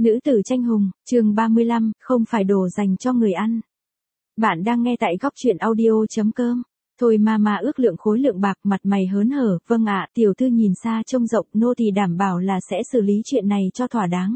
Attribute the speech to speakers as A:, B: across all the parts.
A: Nữ tử tranh hùng, chương 35, không phải đồ dành cho người ăn. Bạn đang nghe tại góc truyện audio.com. Thôi mama ước lượng khối lượng bạc, mặt mày hớn hở, vâng ạ, tiểu thư nhìn xa trông rộng, nô tỳ đảm bảo là sẽ xử lý chuyện này cho thỏa đáng.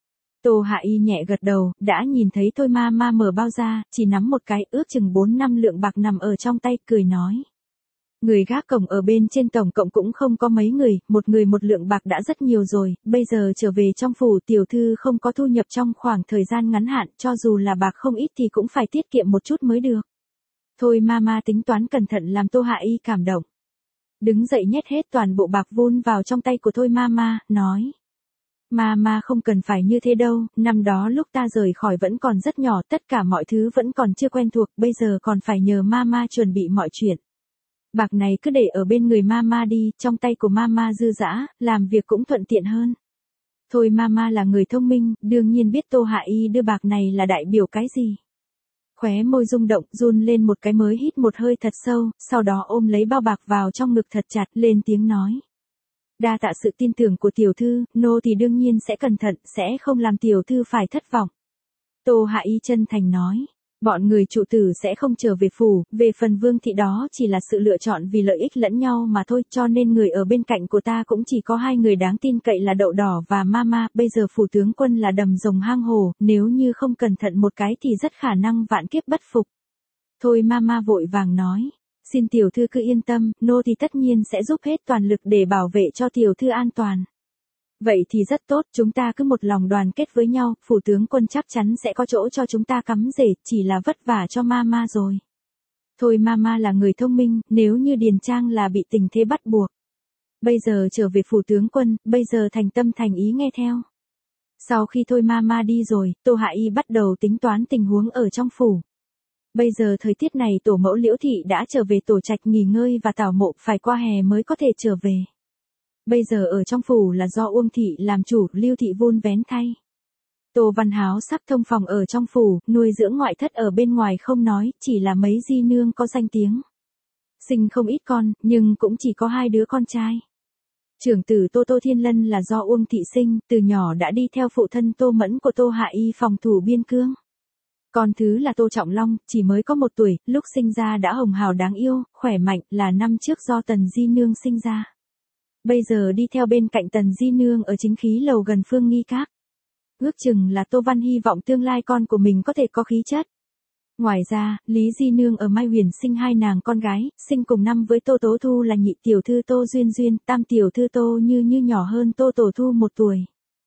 A: Tô Hạ Y nhẹ gật đầu, đã nhìn thấy Thôi mama mở bao ra, chỉ nắm một cái, ước chừng 4-5 lượng bạc nằm ở trong tay, cười nói. Người gác cổng ở bên trên tổng cộng cũng không có mấy người một lượng bạc đã rất nhiều rồi, bây giờ trở về trong phủ tiểu thư không có thu nhập trong khoảng thời gian ngắn hạn, cho dù là bạc không ít thì cũng phải tiết kiệm một chút mới được. Thôi mama tính toán cẩn thận làm Tô Hạ Y cảm động. Đứng dậy nhét hết toàn bộ bạc vun vào trong tay của Thôi mama, nói. Mama không cần phải như thế đâu, năm đó lúc ta rời khỏi vẫn còn rất nhỏ, tất cả mọi thứ vẫn còn chưa quen thuộc, bây giờ còn phải nhờ mama chuẩn bị mọi chuyện. Bạc này cứ để ở bên người mama đi, trong tay của mama dư dả, làm việc cũng thuận tiện hơn. Thôi mama là người thông minh, đương nhiên biết Tô Hạ Y đưa bạc này là đại biểu cái gì. Khóe môi rung động, run lên một cái mới hít một hơi thật sâu, sau đó ôm lấy bao bạc vào trong ngực thật chặt, lên tiếng nói. Đa tạ sự tin tưởng của tiểu thư, nô thì đương nhiên sẽ cẩn thận, sẽ không làm tiểu thư phải thất vọng. Tô Hạ Y chân thành nói. Bọn người trụ tử sẽ không trở về phủ, về phần Vương thị đó chỉ là sự lựa chọn vì lợi ích lẫn nhau mà thôi, cho nên người ở bên cạnh của ta cũng chỉ có hai người đáng tin cậy là Đậu Đỏ và Mama, bây giờ phủ tướng quân là đầm rồng hang hổ, nếu như không cẩn thận một cái thì rất khả năng vạn kiếp bất phục. Thôi Mama vội vàng nói, xin tiểu thư cứ yên tâm, nô thì tất nhiên sẽ giúp hết toàn lực để bảo vệ cho tiểu thư an toàn. Vậy thì rất tốt, chúng ta cứ một lòng đoàn kết với nhau, phủ tướng quân chắc chắn sẽ có chỗ cho chúng ta cắm rễ, chỉ là vất vả cho mama rồi. Thôi mama là người thông minh, nếu như Điền Trang là bị tình thế bắt buộc. Bây giờ trở về phủ tướng quân, bây giờ thành tâm thành ý nghe theo. Sau khi Thôi mama đi rồi, Tô Hạ Y bắt đầu tính toán tình huống ở trong phủ. Bây giờ thời tiết này tổ mẫu Liễu Thị đã trở về tổ trạch nghỉ ngơi và Tảo Mộ phải qua hè mới có thể trở về. Bây giờ ở trong phủ là do Uông Thị làm chủ, Lưu Thị vun vén thay. Tô Văn Háo sắp thông phòng ở trong phủ, nuôi dưỡng ngoại thất ở bên ngoài không nói, chỉ là mấy di nương có danh tiếng. Sinh không ít con, nhưng cũng chỉ có 2 đứa con trai. Trưởng tử Tô Tô Thiên Lân là do Uông Thị sinh, từ nhỏ đã đi theo phụ thân Tô Mẫn của Tô Hạ Y phòng thủ biên cương. Con thứ là Tô Trọng Long, chỉ mới có 1 tuổi, lúc sinh ra đã hồng hào đáng yêu, khỏe mạnh, là năm trước do Tần Di Nương sinh ra. Bây giờ đi theo bên cạnh Tần Di Nương ở chính khí lầu gần Phương Nghi Các. Ước chừng là Tô Văn hy vọng tương lai con của mình có thể có khí chất. Ngoài ra, Lý Di Nương ở Mai Huyền sinh 2 nàng con gái, sinh cùng năm với Tô Tố Thu là nhị tiểu thư Tô Duyên Duyên, tam tiểu thư Tô Như Như nhỏ hơn Tô Tổ Thu 1 tuổi.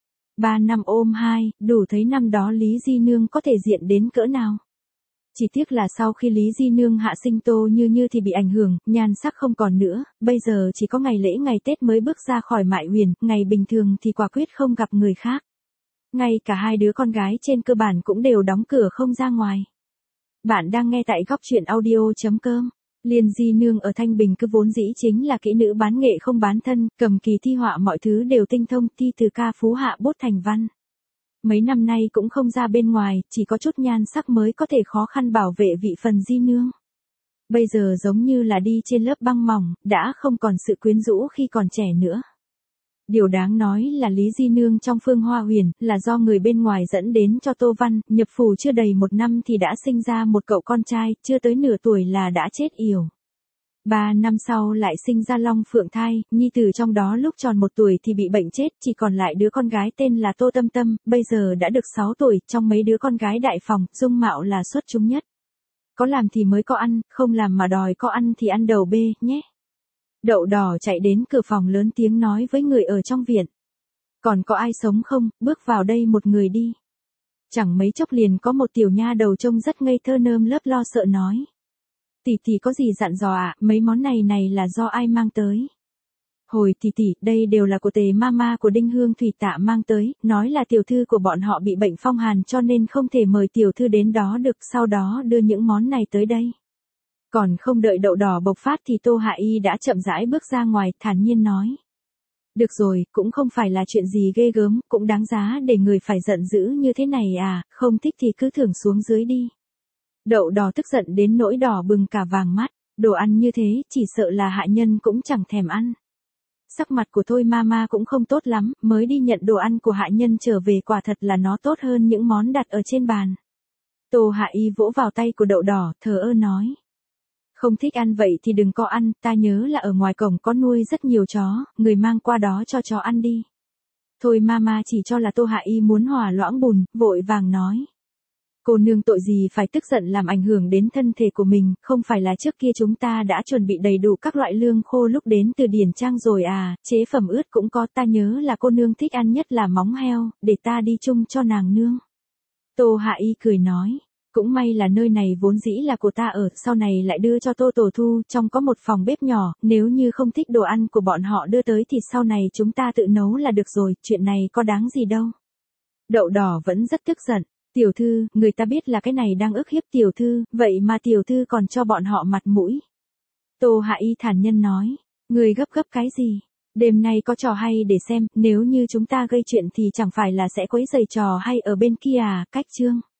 A: 3 năm ôm 2, đủ thấy năm đó Lý Di Nương có thể diện đến cỡ nào. Chỉ tiếc là sau khi Lý Di Nương hạ sinh Tô Như Như thì bị ảnh hưởng, nhan sắc không còn nữa, bây giờ chỉ có ngày lễ ngày Tết mới bước ra khỏi Mại Huyền, ngày bình thường thì quả quyết không gặp người khác. Ngay cả 2 đứa con gái trên cơ bản cũng đều đóng cửa không ra ngoài. Bạn đang nghe tại góc truyện audio.com. Liên Di Nương ở Thanh Bình cứ vốn dĩ chính là kỹ nữ bán nghệ không bán thân, cầm kỳ thi họa mọi thứ đều tinh thông, thi từ ca phú hạ bút thành văn. Mấy năm nay cũng không ra bên ngoài, chỉ có chút nhan sắc mới có thể khó khăn bảo vệ vị phần Di Nương. Bây giờ giống như là đi trên lớp băng mỏng, đã không còn sự quyến rũ khi còn trẻ nữa. Điều đáng nói là Lý Di Nương trong Phương Hoa Huyền, là do người bên ngoài dẫn đến cho Tô Văn, nhập phủ chưa đầy 1 năm thì đã sinh ra một cậu con trai, chưa tới nửa tuổi là đã chết yểu. 3 năm sau lại sinh ra Long Phượng thai, nhi tử trong đó lúc tròn 1 tuổi thì bị bệnh chết, chỉ còn lại đứa con gái tên là Tô Tâm Tâm, bây giờ đã được 6 tuổi, trong mấy đứa con gái đại phòng, dung mạo là xuất chúng nhất. Có làm thì mới có ăn, không làm mà đòi có ăn thì ăn đầu bê, nhé. Đậu Đỏ chạy đến cửa phòng lớn tiếng nói với người ở trong viện. Còn có ai sống không, bước vào đây một người đi. Chẳng mấy chốc liền có một tiểu nha đầu trông rất ngây thơ nơm lớp lo sợ nói. Tỷ có gì dặn dò ạ, mấy món này là do ai mang tới? Hồi tỷ, đây đều là của Tề Mama của Đinh Hương Thủy Tạ mang tới, nói là tiểu thư của bọn họ bị bệnh phong hàn cho nên không thể mời tiểu thư đến đó được, sau đó đưa những món này tới đây. Còn không đợi Đậu Đỏ bộc phát thì Tô Hạ Y đã chậm rãi bước ra ngoài, thản nhiên nói. Được rồi, cũng không phải là chuyện gì ghê gớm, cũng đáng giá để người phải giận dữ như thế này à, không thích thì cứ thưởng xuống dưới đi. Đậu Đỏ tức giận đến nỗi đỏ bừng cả vàng mắt, đồ ăn như thế, chỉ sợ là hạ nhân cũng chẳng thèm ăn. Sắc mặt của Thôi Mama cũng không tốt lắm, mới đi nhận đồ ăn của hạ nhân trở về quả thật là nó tốt hơn những món đặt ở trên bàn. Tô Hạ Y vỗ vào tay của đậu đỏ, thờ ơ nói. Không thích ăn vậy thì đừng có ăn, ta nhớ là ở ngoài cổng có nuôi rất nhiều chó, người mang qua đó cho chó ăn đi. Thôi Mama chỉ cho là Tô Hạ Y muốn hòa loãng bùn, vội vàng nói. Cô nương tội gì phải tức giận làm ảnh hưởng đến thân thể của mình, không phải là trước kia chúng ta đã chuẩn bị đầy đủ các loại lương khô lúc đến từ Điển Trang rồi à, chế phẩm ướt cũng có, ta nhớ là cô nương thích ăn nhất là móng heo, để ta đi chung cho nàng nương. Tô Hạ Y cười nói, cũng may là nơi này vốn dĩ là của ta ở, sau này lại đưa cho Tô Tổ Thu, trong có một phòng bếp nhỏ, nếu như không thích đồ ăn của bọn họ đưa tới thì sau này chúng ta tự nấu là được rồi, chuyện này có đáng gì đâu. Đậu đỏ vẫn rất tức giận. Tiểu thư, người ta biết là cái này đang ức hiếp tiểu thư, vậy mà tiểu thư còn cho bọn họ mặt mũi. Tô Hạ Y thản nhân nói, người gấp gấp cái gì? Đêm nay có trò hay để xem, nếu như chúng ta gây chuyện thì chẳng phải là sẽ quấy rầy trò hay ở bên kia à, cách chương.